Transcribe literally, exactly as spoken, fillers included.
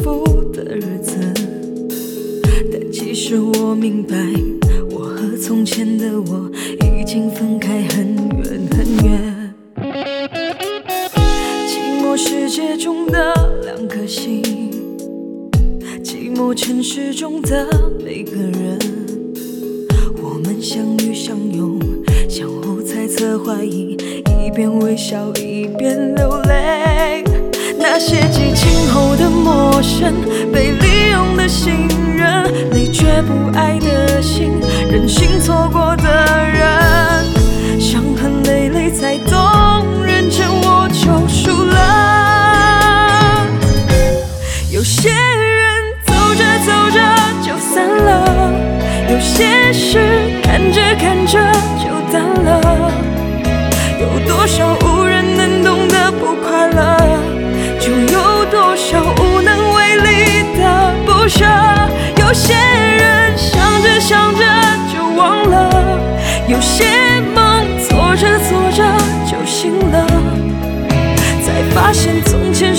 福的日子，但其实我明白，我和从前的我已经分开很远很远。寂寞世界中的两颗心，寂寞城市中的每个人，我们相遇相拥，相互猜测怀疑，一边微笑一边流泪。那些激情后的陌生，被利用的信任，累却不爱的心，任性错过的人，伤痕累累才懂，认真我就输了。有些人走着走着就散了，有些事看着看着就淡了，有多少无人能懂的不快乐，就有多少无能为力的不舍。有些人想着想着就忘了，有些梦做着做着就醒了，才发现从前